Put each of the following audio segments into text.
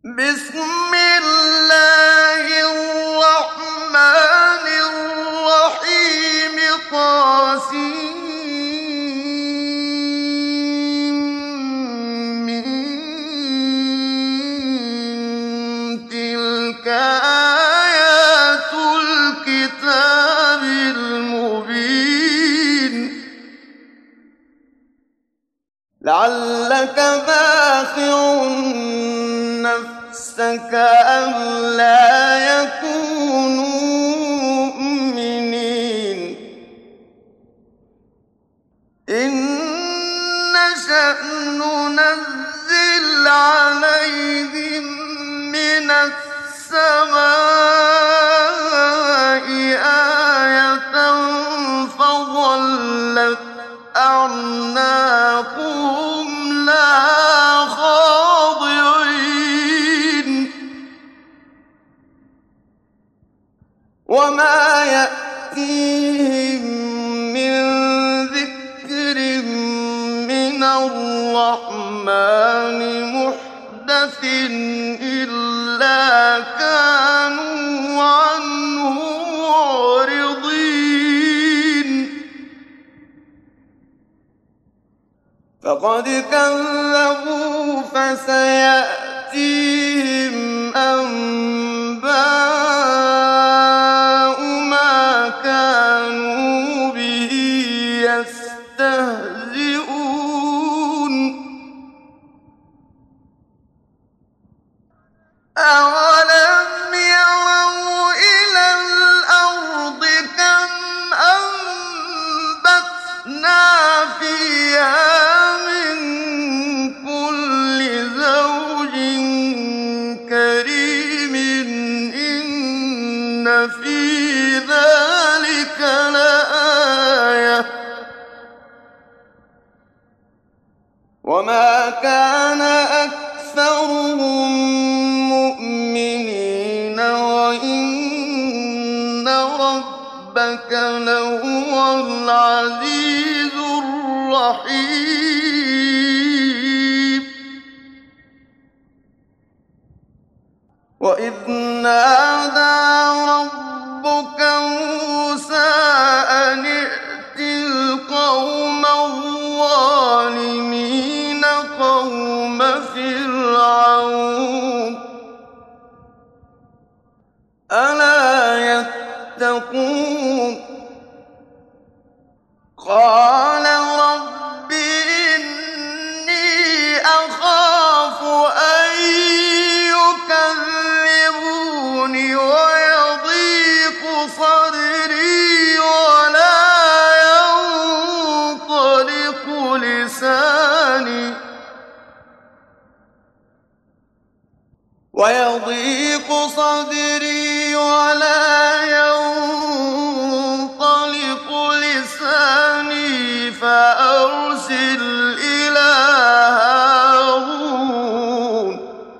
بسم الله الرحمن الرحيم تلك آيات الكتاب المبين لعلك باخع نفسك ألا يكونوا مؤمنين إن نشأ ننزل عليهم من السماء آية فظلت أعناقهم لها خاضعين وما يأتيهم من ذكر من الرحمن محدث إلا كانوا عنه معرضين فقد كذبوا فسيأتيهم أنباء ما كانوا به يستهزئون أولم يروا إلى الأرض كم أنبتنا فيها من كل زوج كريم إن في ذلك لآية وما كان أكثرهم مؤمنين وإن ربك لهو العزيز الرحيم وإذ نادى ربك موسى أن ائت القوم الظالمين قوم فرعون ألا يتقون قال رب إني أخاف أن يكذبون ويضيق صدري ولا ينطلق لساني فأرسل إلى هارون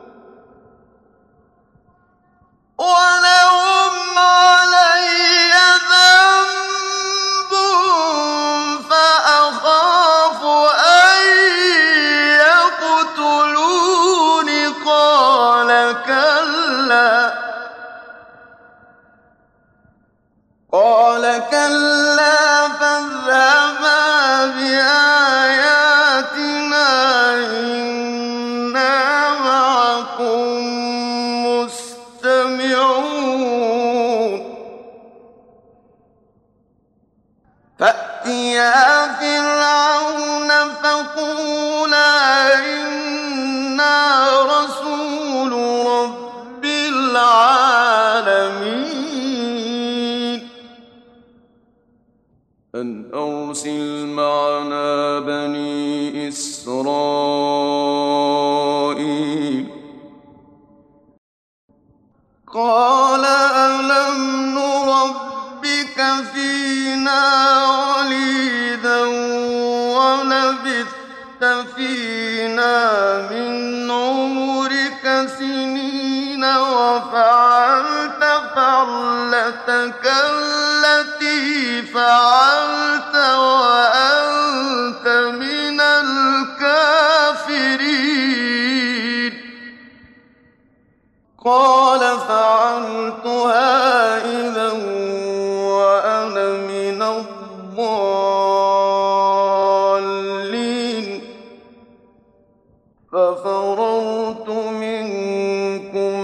ولهم علي ذنب فأخاف أن يقتلون قال كلا فاذهبا بآياتنا إنا معكم مستمعون فأتيا فرعون فقولا إنا رسول رب العالمين أن أرسل معنا بني إسرائيل قال ألم نربك فينا وليدا ولبثت فينا من عمرك سنين وفعلت فعلتك التي فعلت وأنت من الكافرين قال فعلتها إذا وأنا من الضالين ففررت منكم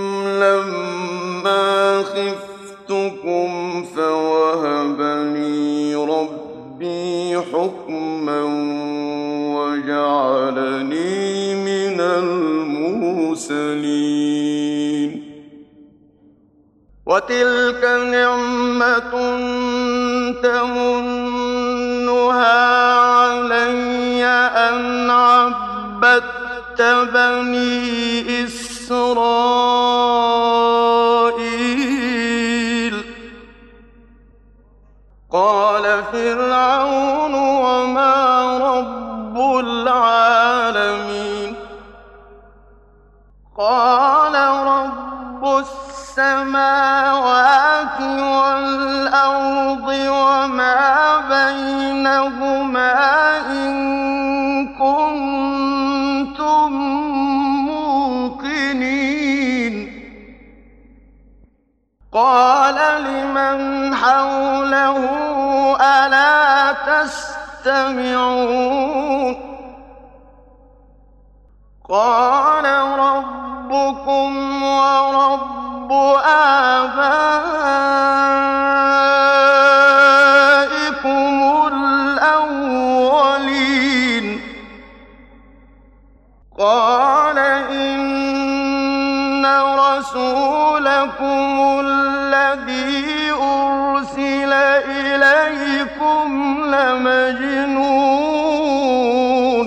لما خفتكم فوهب لي ربي حكما وجعلني من المرسلين وتلك نعمة تمنها علي أن عبدت بني إسرائيل قال فرعون وما رب العالمين قال رب السماوات والأرض وما بينهما إن كنتم موقنين قال لمن حوله ألا تستمعون قال ربكم ورب آبائكم الأولين قال إن رسولكم الذي أرسل إليكم لمجنون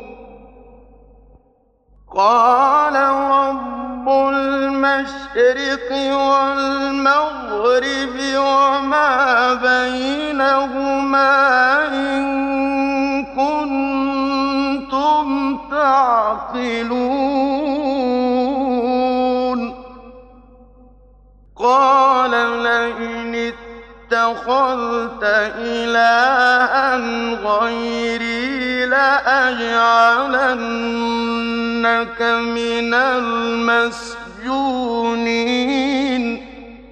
قال رب المشرق والمغرب وما بينهما إن كنتم تعقلون قال لئن اتخذت إلها غيري لأجعلنك من المسجونين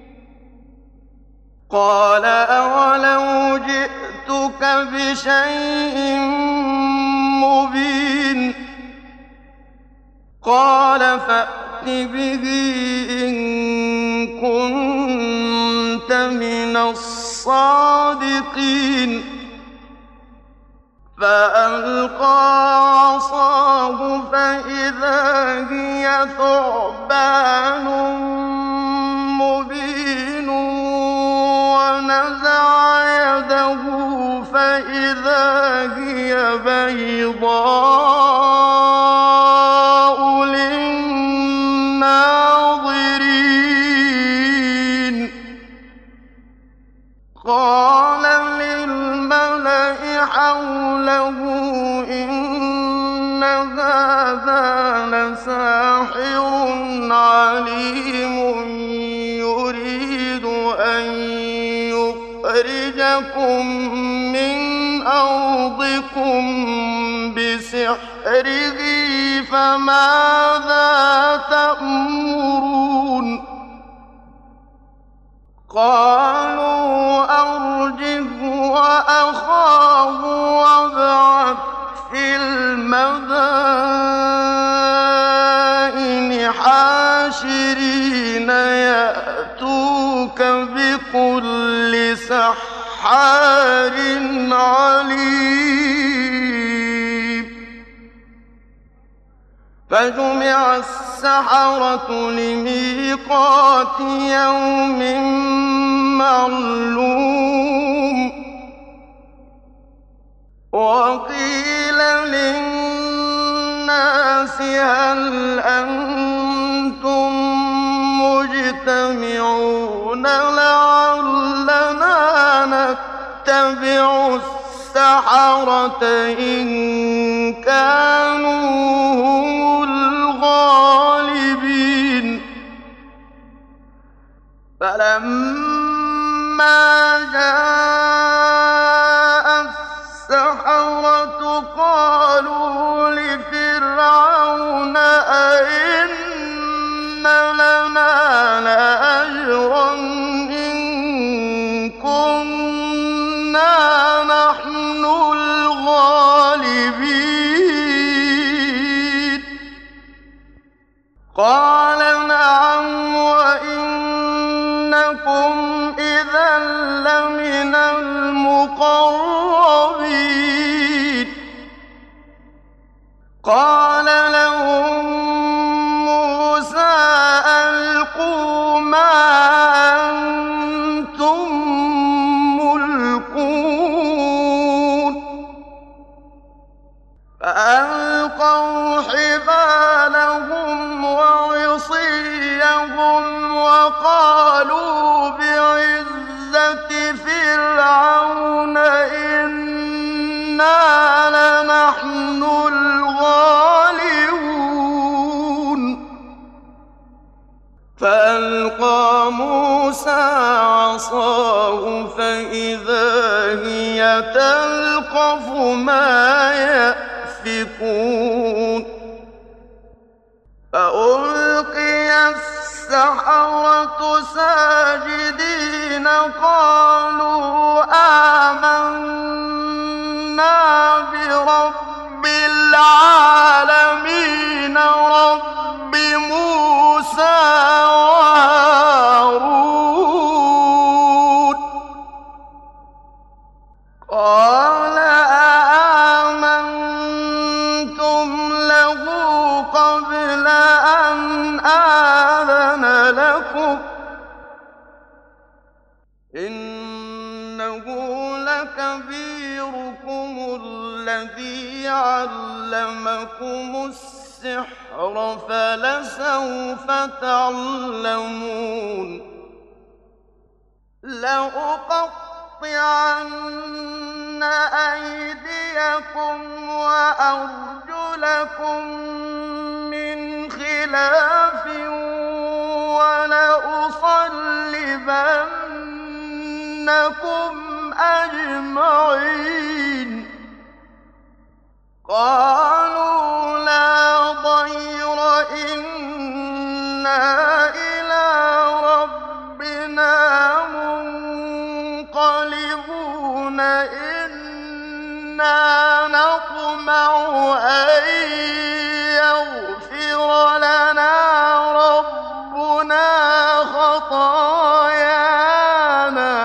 قال أولو جئتك بشيء مبين قال فأت به إن كنت من الصادقين فألقى عصاه فإذا هي ثعبان مبين ونزع يده فإذا هي بيضاء للناظرين قال للملأ حوله إن هذا لساحر عليم يريد أن يخرجكم من أرضكم بسحره فماذا تأمرون قالوا أرجه وأخاه وابعث في المدائن حاشرين يأتوك بكل سحار عليم فجمع السحرة لميقات يوم معلوم وقيل للناس هل أنتم مجتمعون لعلنا نتبع السحرة إن كانوا هم الغالبين فلما جاء السحرة قالوا لفرعون أئن لنا لأجرا إن كنا نحن الغالبين قال نعم وإنكم إذا لمن المقربين قال لهم موسى ألقوا ما أنتم ملقون فألقوا حبالهم وعصيهم وقالوا بعزة فرعون إنا لنحن الغالبون فألقى موسى عصاه فإذا هي تلقف ما يأفكون فألقي السحرة ساجدين قالوا آمنا برب العالمين رب موسى وهارون قال آمنتم له قبل أن آذن لكم إنه لكبيركم الذي علمكم السحر فلسوف تعلمون لأقطعن أيديكم وأرجلكم من خلاف ولأصلبنكم أجمعين قالوا لا ضير إنا إلى ربنا منقلبون إنا نطمع أن يغفر لنا ربنا خطايانا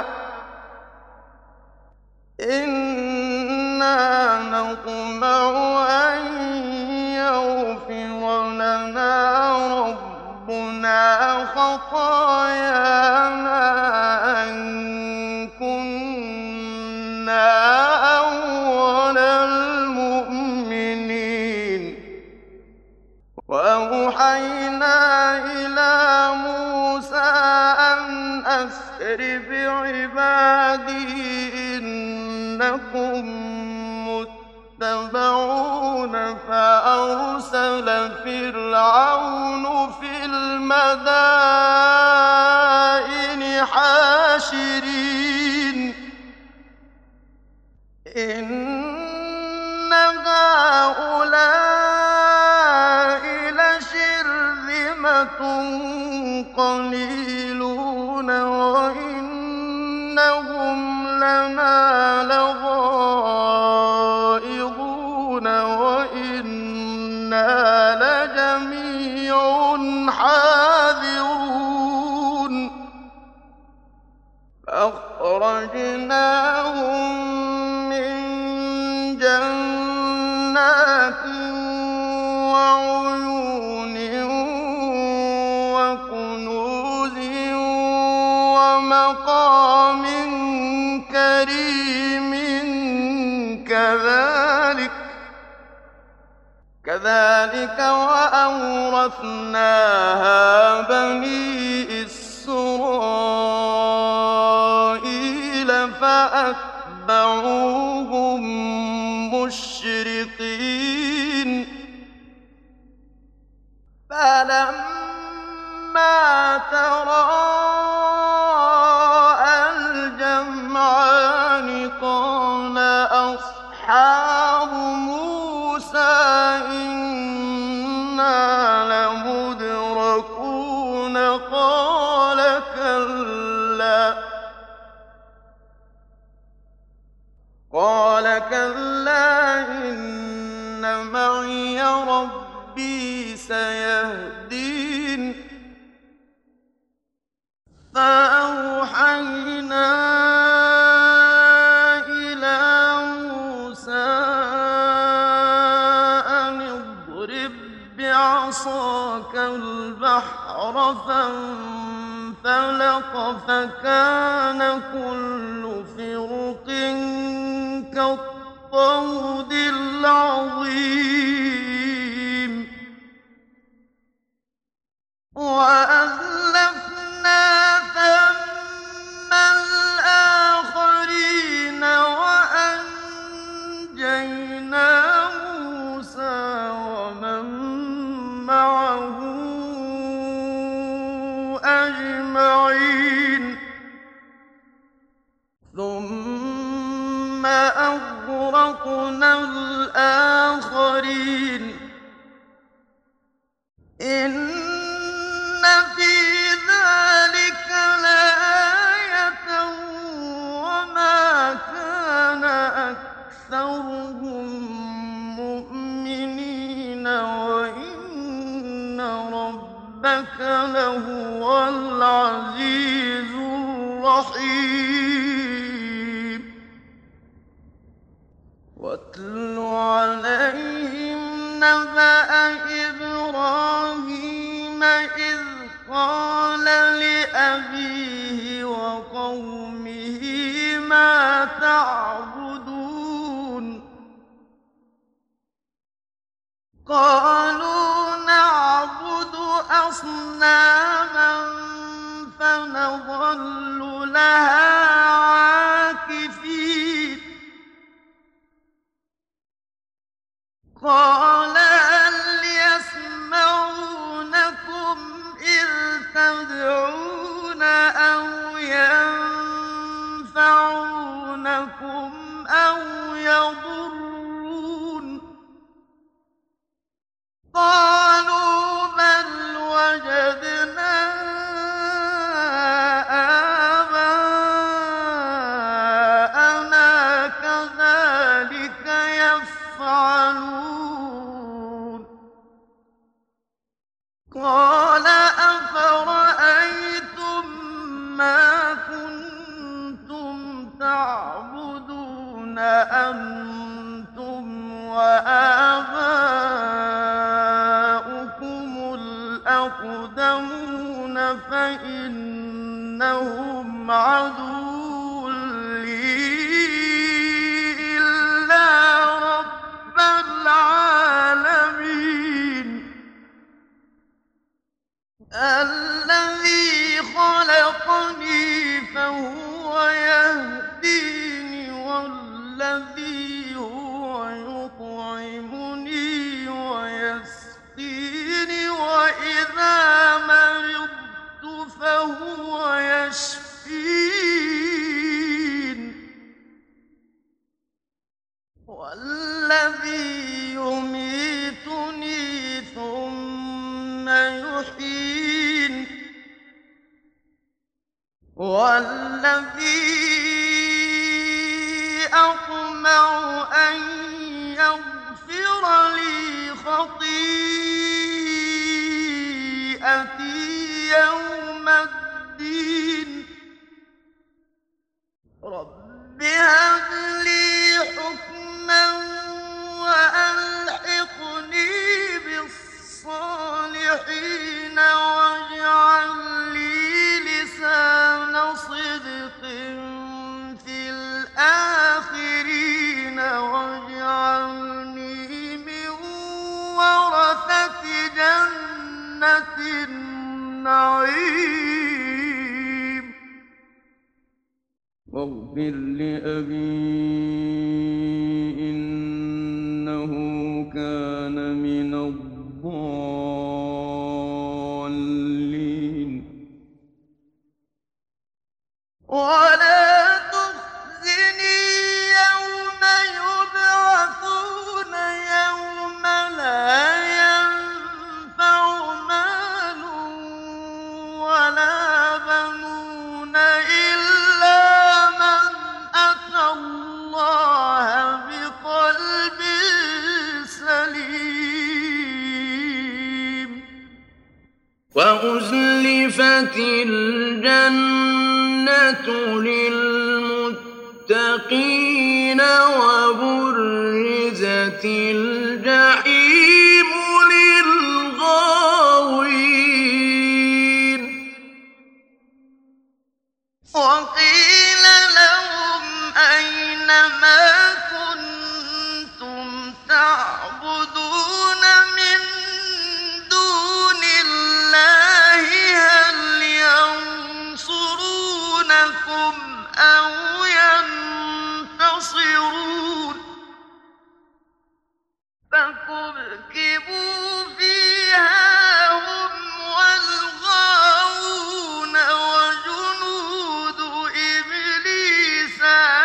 إنا نطمع أن يغفر لنا ربنا خطايانا أن كنا أول المؤمنين وأوحينا إلى موسى أن أسر بعبادي إنكم متبعون فأرسل فرعون في المدائن حاشرين إن هؤلاء لشرذمة قليلون وإنهم لنا لغائظون وإنا لجميع حاذرون فأخرجناهم من جنات وعيون وكنوز ومقام كريم كذلك وأورثناها بني إسرائيل فأتبعوهم مشرقين فلما تراءى الجمعان قال أصحاب موسى إنا لمدركون قال كلا إن معي ربي سيهدين فأوحينا إلى موسى أن اضرب بعصاك البحر فانفلق فكان كل فرق كالطود العظيم وأزلفنا ثم الآخرين وأنجينا موسى ومن معه أجمعين ثم أغرقنا الآخرين إن في ذلك لآية وما كان أكثرهم مؤمنين وإن ربك لهو العزيز الرحيم واتل عليهم نبأ إبراهيم إذ قال لأبيه وقومه ما تعبدون قالوا نعبد أصناما فنظل لها عاكفين قال هل يسمعونكم إذ تدعون أو ينفعونكم أو يضرون قالوا بل وجدنا آباءنا كذلك يفعلون قال أفرأيتم ما كنتم تعبدون أنتم وآباؤكم الأقدمون فإنهم عدو لي إلا رب العالمين الذي خلقني فهو يهديني والذي هو يطعمني ويسقيني وإذا مرضت فهو يشفين والذي يميتني ثم يحيين والذي أطمع أن يغفر لي خطيئتي يوم الدين رب هب لي حكما وألحقني بالصالحين واجعل لي لسان صدق في الآخرين واجعلني من ورثة جنة النعيم واغفر لأبي إنه كان من الضالين ولا تخزني يوم يبعثون يوم لا ينفع مال وأزلفت الجنة للمتقين وبرزت الجحيم للغاوين وقيل لهم أين ما كنتم تعبدون من دون الله هل ينصرونكم أو ينتصرون فكبكبوا فيها هم والغاوون وجنود إبليس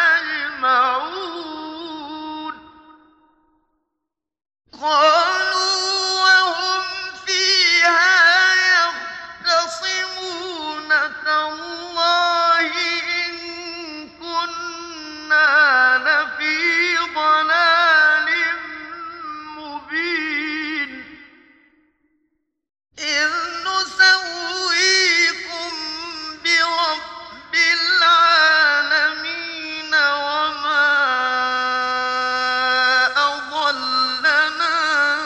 أجمعون قالوا وهم فيها يختصمون تالله إن كنا لفي ضلال مبين إذ نسويكم برب العالمين وما أضلنا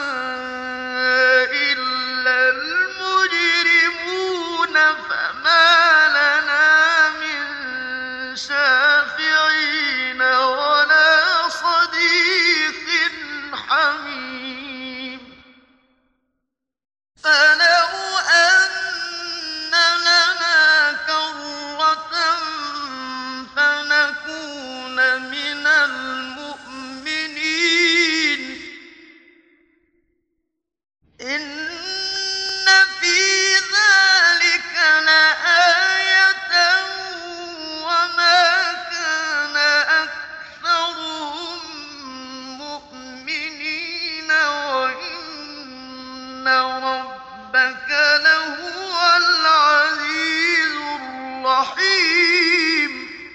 إلا المجرمون فما لنا من شافعين ولا صديق حميم فلو أن لنا كرة فنكون من المؤمنين إن في ذلك لآية وما كان أكثرهم مؤمنين وإن ربك لهو العزيز الرحيم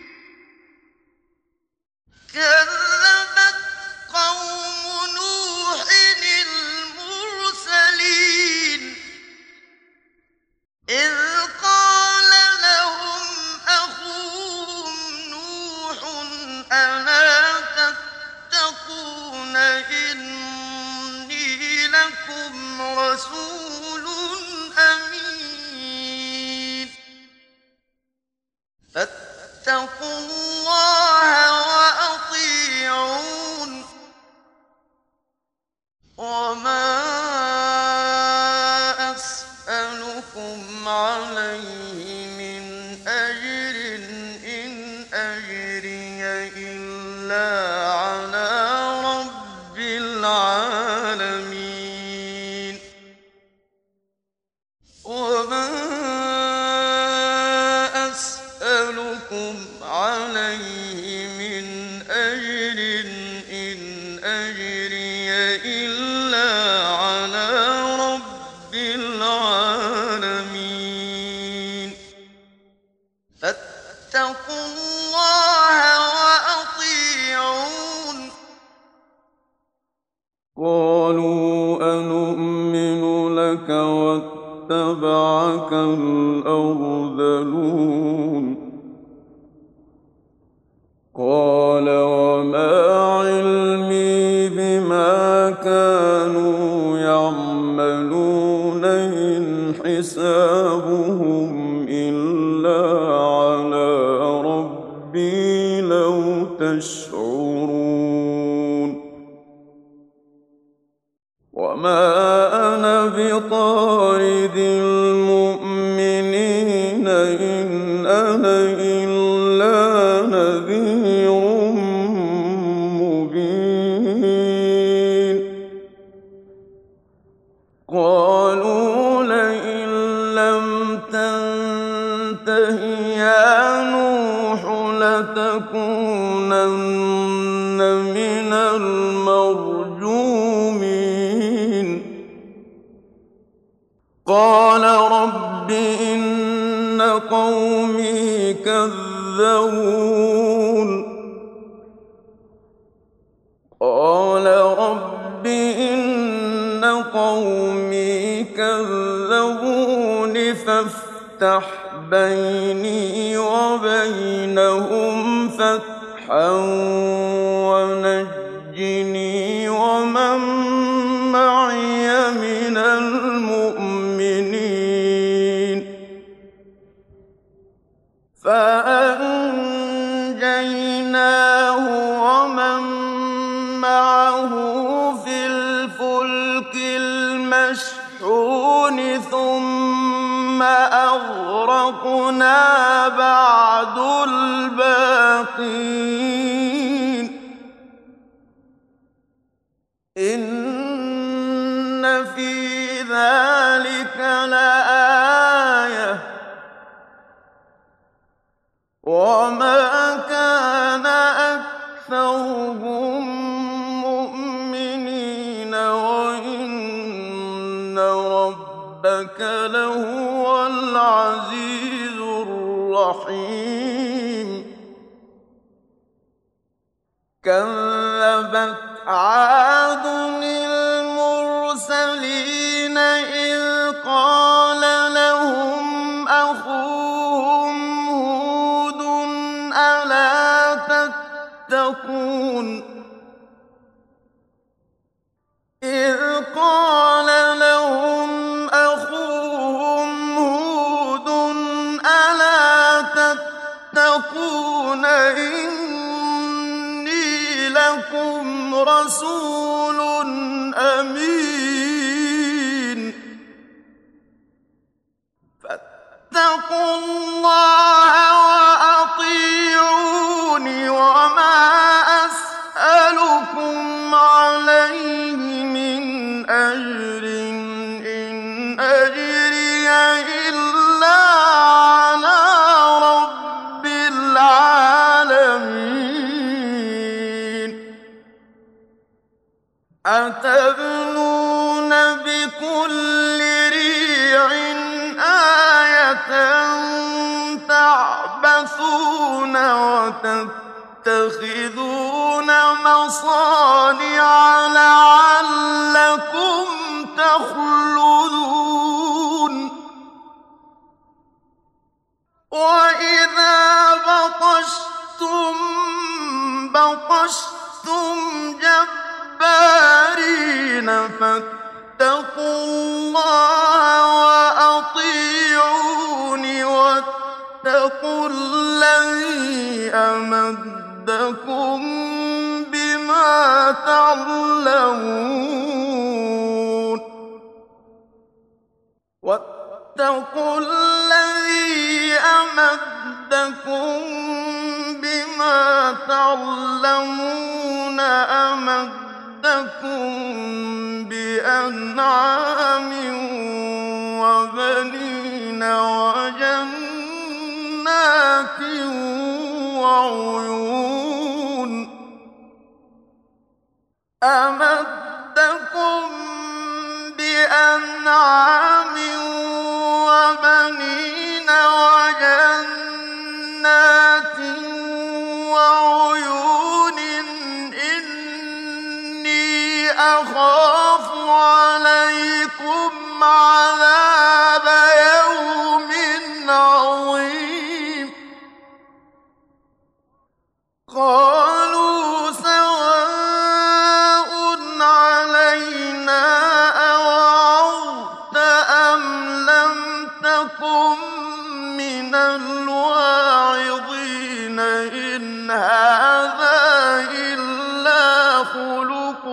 كذبت قوم نوح المرسلين إذ قال لهم أخوهم نوح ألا تتقون إني لكم رسول أمين فاتقوا الله وأطيعون وما أسألكم عليه من أجر إن أجري إلا على رب العالمين وما أسألكم عليه من أجر إن أجري إلا على رب العالمين فاتقوا الله وأطيعون قالوا أنؤمن لك واتبعك الأرذلون قال وما علمي بما كانوا يعملون إن حسابهم إلا على ربي لو تشعرون وما أنا بطارد المؤمنين إن أنا إلا نذير مبين قالوا لئن لم تنته يا نوح لتكونن من المرجومين قال رب إن قومي كذبون قال رب إن قومي كذبون فافتح بيني وبينهم فتحا ونجني ومن معي من المؤمنين فأنجيناه ومن معه في الفلك المشحون ثم أغرقنا بعد الباقين إن في ذلك لآية وما كان أكثرهم مؤمنين وإن ربك لهو العزيز الرحيم كذبت عاد المرسلين إذ قال لهم أخوهم هود ألا تتقون إذ قال لهم أخوهم هود ألا تتقون إني لكم رسول أمين فاتقوا الله وأطيعون وما أسألكم عليه من أجر إن أجري إلا على رب العالمين أتبنون بكل ريع آية تعبثون وتتخذون مصانع لعلكم تخلدون وإذا بطشتم جبارين فاتقوا الله وأطيعون واتقوا الذي أمدكم بما تعلمون واتقوا الذي أمدكم بما تعلمون أمدكم بأنعام وبنين وجنات وعيون أمدكم بأنعام وبنين وجنات وعيون إني أخاف عليكم عذاب يوم عظيم قالوا سواء علينا أوعظت أم لم تكن من الواعظين إن هذا إلا خلق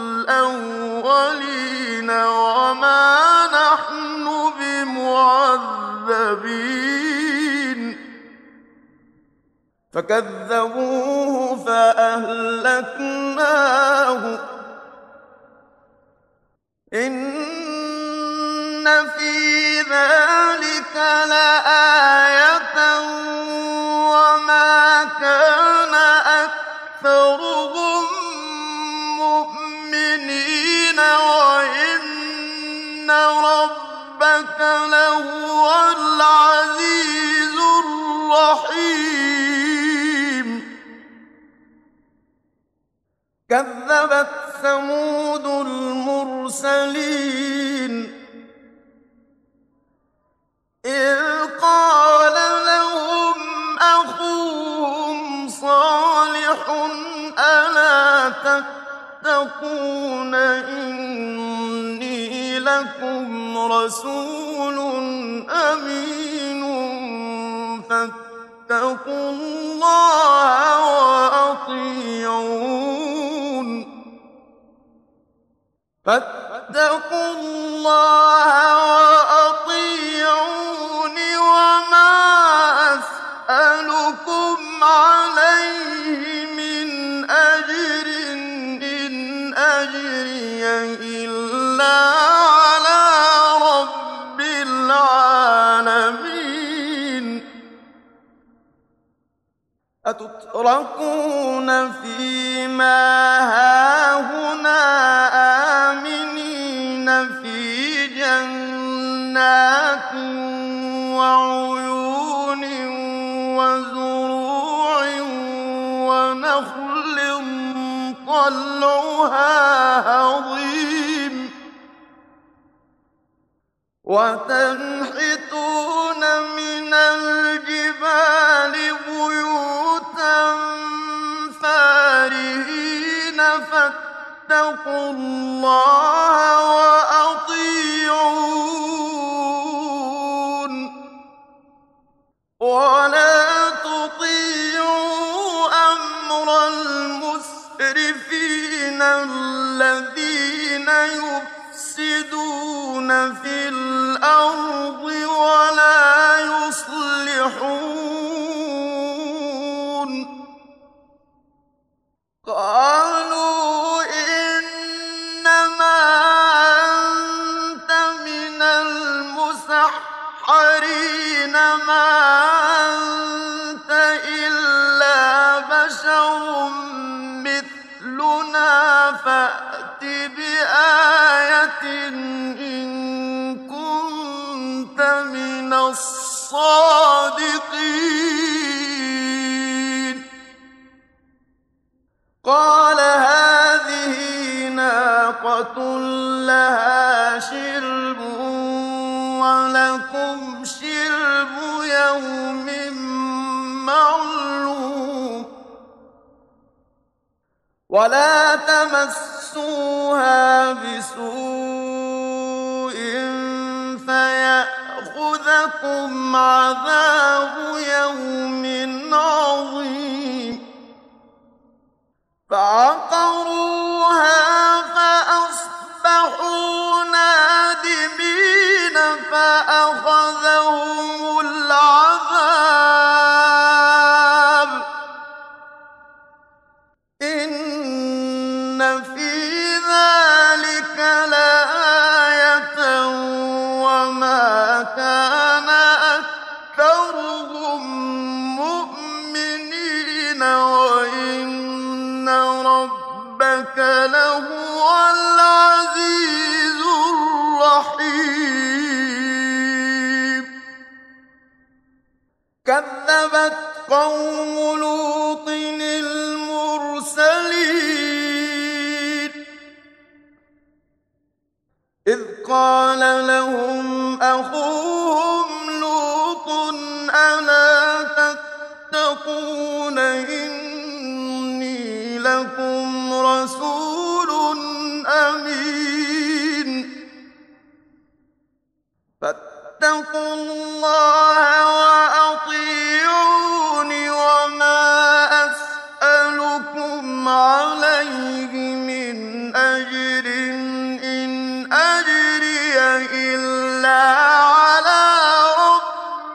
الأولين وما نحن بمعذبين فكذبوه فأهلكناه إن في ذلك لآية وما كان أكثرهم مؤمنين وإن ربك لهو العزيز الرحيم كذبت ثمود المرسلين فاتقون إني لكم رسول أمين فاتقوا الله وأطيعون وما أسألكم عليه من أجر إن أجري إلا على رب العالمين أتتركون فيما هاهنا آمنين في جنات وعيون وزروع ونخل طلعها هضيم وتنحتون من الجبال بيوتا فارهين فاتقوا الله وأطيعون ولا تطيعوا أمر المسرفين الذين يفسدون في الأرض ولا يصلحون قالوا إنما أنت من المسحرين ما أنت إلا بشر مثلنا فأت بآية إن كنت من الصادقين قال هذه ناقة لها شرب ولكم شرب يوم معلوم ولا تمسوها بسوء فيأخذكم عذاب يوم عظيم فعقروها فأصبحوا نادمين فأخذهم العذاب إن في ذلك لآية وما كان أكثرهم مؤمنين وإن ربك لهو العزيز الرحيم كذبت قوم لوط المرسلين إذ قال لهم أخوهم لوط ألا تتقون إني لكم رسول أمين فاتقوا الله وأطيعون وما أسألكم عليه من أجر إن أجري إلا على رب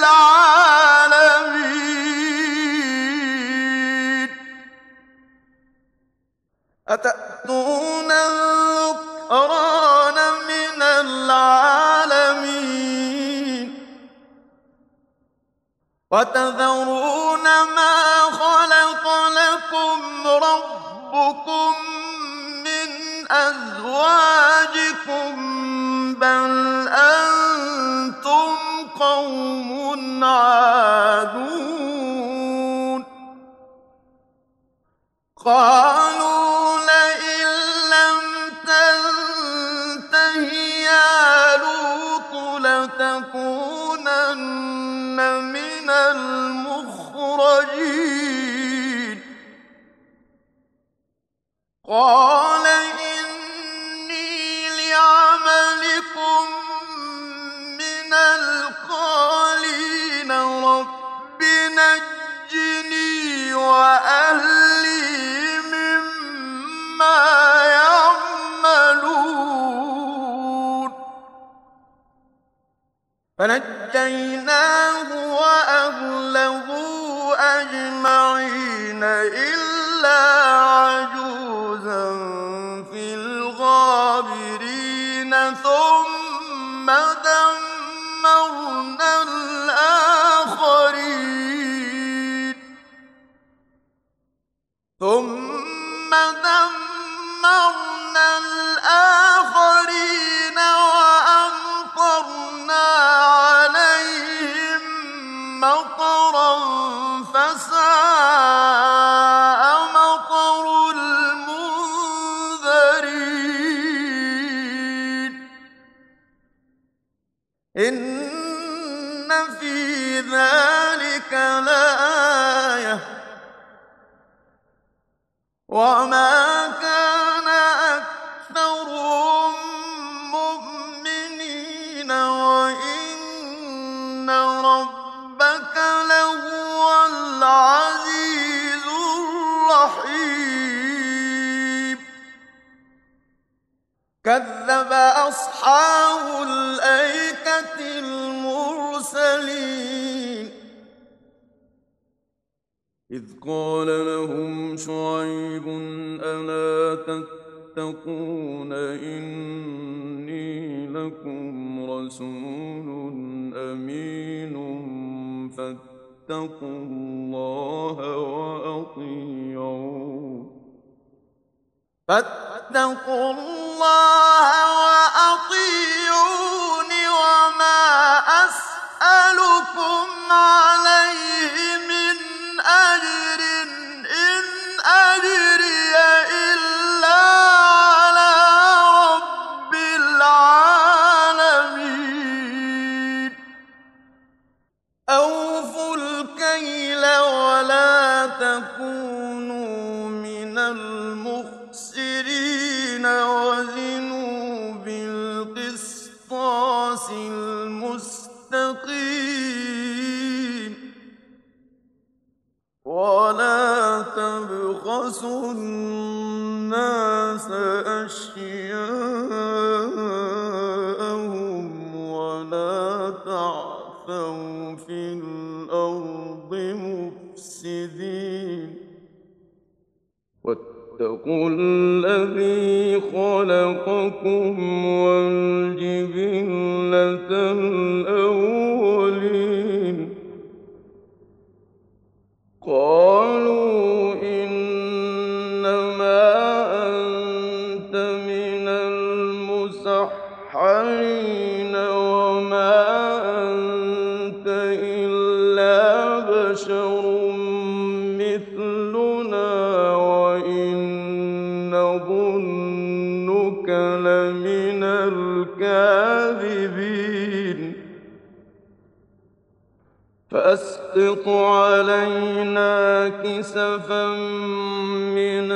العالمين أتأتون الذكران من العالمين وتذرون ما خلق لكم ربكم من أزواجكم بل أنتم قوم عادون قالوا لئن لم تنته يا لوط لتكونن من المخرجين قال فنجيناه وأهله أجمعين إلا عجوزا في الغابرين ثم دمرنا الآخرين وأمطرنا عليهم مطرا فساء مطر المنذرين إن في ذلك لآية وما كان أكثرهم مؤمنين وإن ربك لهو العزيز الرحيم كذب أصحاب الأيكة المرسلين إذ قال لهم شعيب ألا تتقون إني لكم رسول أمين فاتقوا الله وأطيعون وما أسألكم عليه من أجر إن أجري إلا على رب العالمين أوفوا الكيل ولا تكونوا من المخسرين وزنوا بالقسطاس المستقيم ولا تبخسوا الناس أشياءهم ولا تعثوا في الأرض مفسدين واتقوا الذي خلقكم والجبلة الأولين قالوا إنما أنت من المسحرين وما أنت إلا بشر مثلنا وإن نظنك لمن الكاذبين فأسقط علينا كسفا من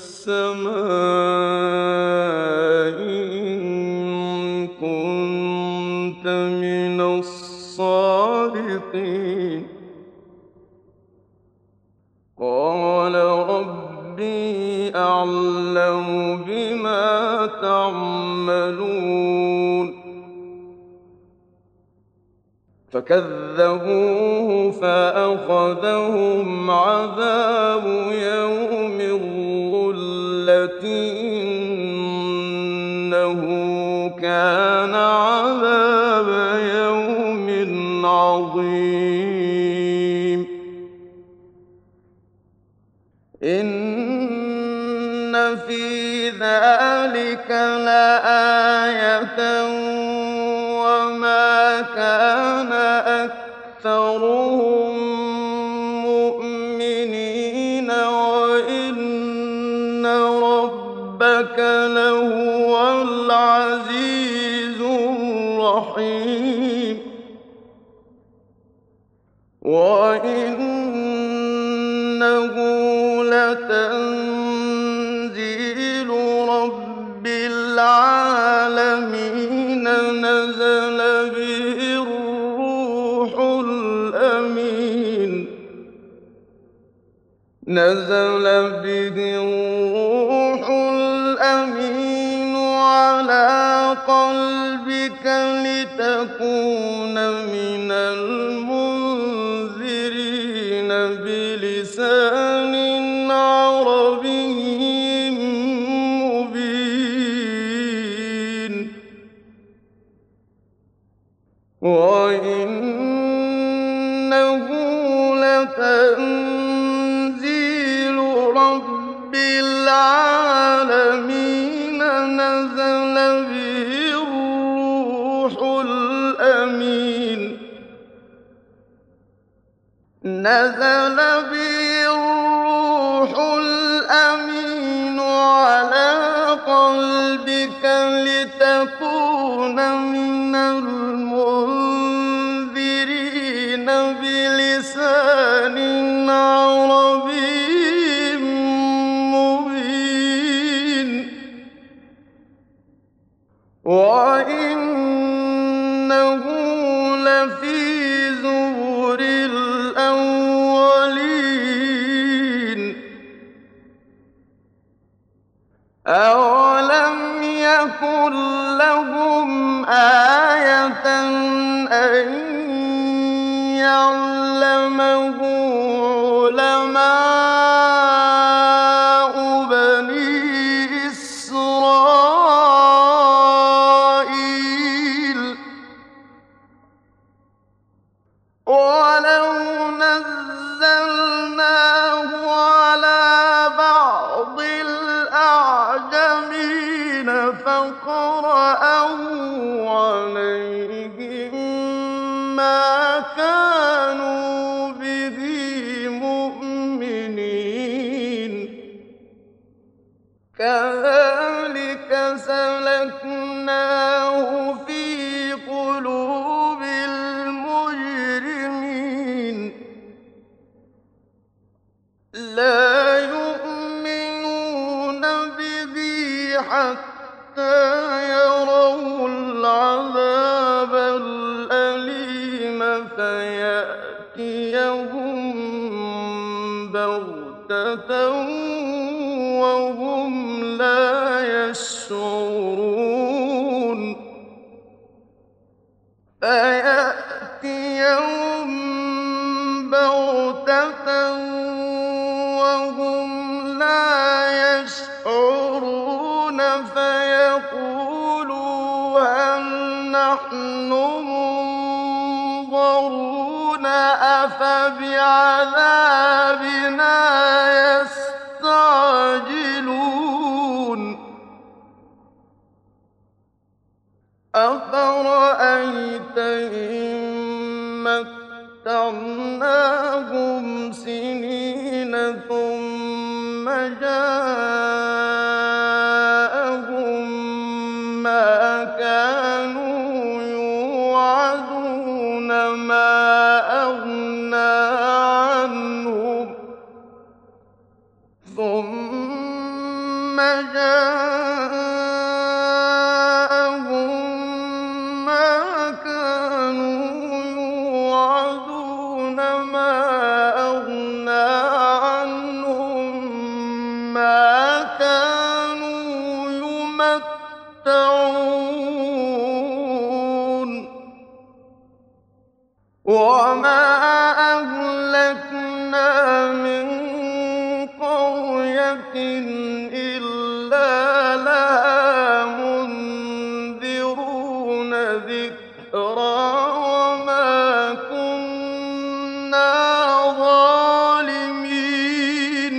السماء إن كنت من الصادقين قال ربي أعلم بما تعملون فكذبوه فأخذهم عذاب يوم الظلة إنه كان عذاب يوم عظيم إن في ذلك لآية وما كان أكثرهم مؤمنين وإن ربك لهو العزيز الرحيم وإنه لتنزيل رب العالمين نزل به الروح الأمين على قلبك لتكون من لتنزيل رب العالمين نزل به الروح الأمين على قلبك لتكون من المنذرين بلسان عربي مبين وإنه لفي زبر الأولين أولم يكن لهم آية أن يعلمه علماء بني إسرائيل ولو نزلناه على بعض الأعجمين فقرأه عليهم ما كانوا به مؤمنين كذلك سلكناه في قلوب المجرمين لا يؤمنون به حتى يروا العذاب الأليم فيأتيهم بغتة وهم لا يشعرون فيقولوا هل نحن منظرون أفبعذابنا يستعجلون أفرأيت إن متعناهم سنين ثم جاءهم ما كانوا يوعدون ما أغنى عنهم ثم جاءهم ما كانوا يوعدون ما أغنى عنهم ما كانوا يمتعون وما أهلكنا من قرية إلا لها منذرون ذكرى وما كنا ظالمين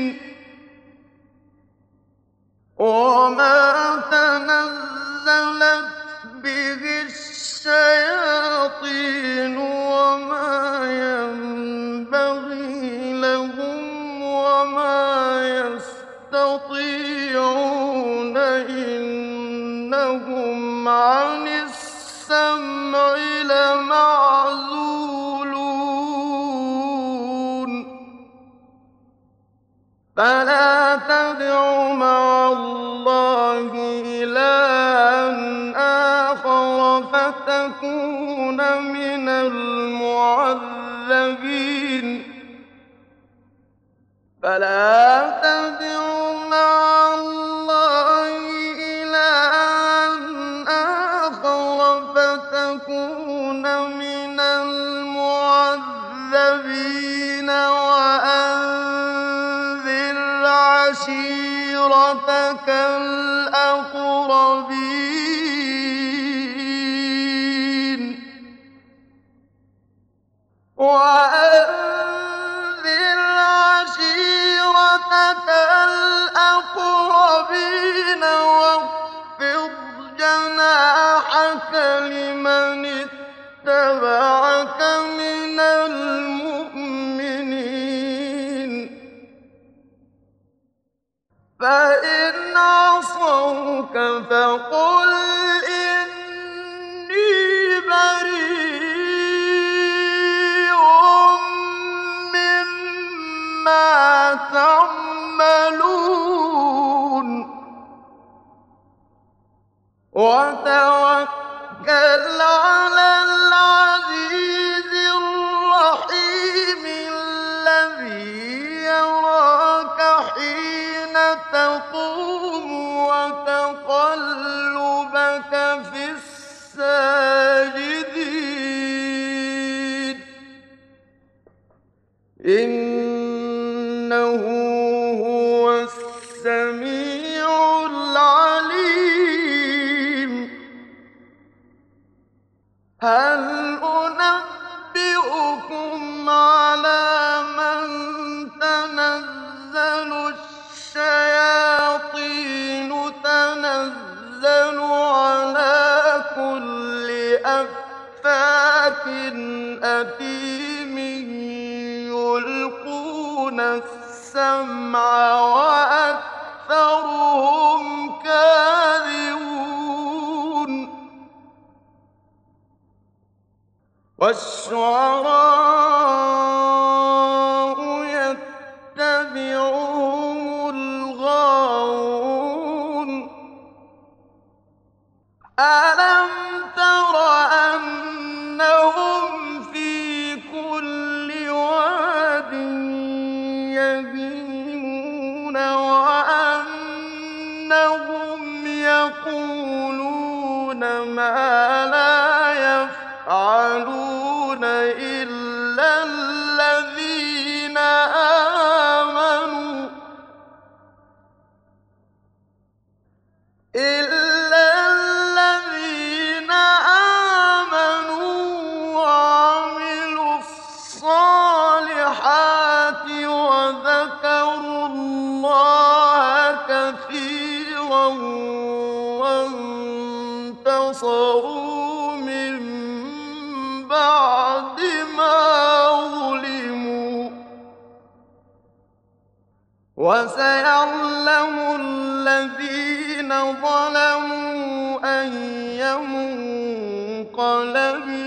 وما تنزلت به الشياطين وما ينبغي لهم وما يستطيعون إنهم عن السمع لمعزولون فلا تدع مع الله إلها آخر فتكون من المعذبين فلا تدع مع الله إلها آخر فتكون من المعذبين وأنذر عشيرتك الأقربين وأنذر عشيرتك الأقربين واخفض جناحك لمن اتبعك من المؤمنين فإن عصوك فقل إني بريء مما تعملون وتوكل على العزيز الرحيم الذي يراك حين تقوم وتقلبك في الساجدين إنه هو السميع العليم هل أنبئكم على من تنزل الشياطين تنزل على كل أفاك أثيم يلقون السمع وأكثرهم كاذبون والشعراء يتبعهم الغاوون ألم تر أنهم في كل واد يهيمون وأنهم يقولون ما لا يفعلون إلا الذين آمنوا وعملوا الصالحات وذكروا الله كثيرا وانتصروا من بعد ما ظلموا وسيعلم الذين ظلموا أي منقلب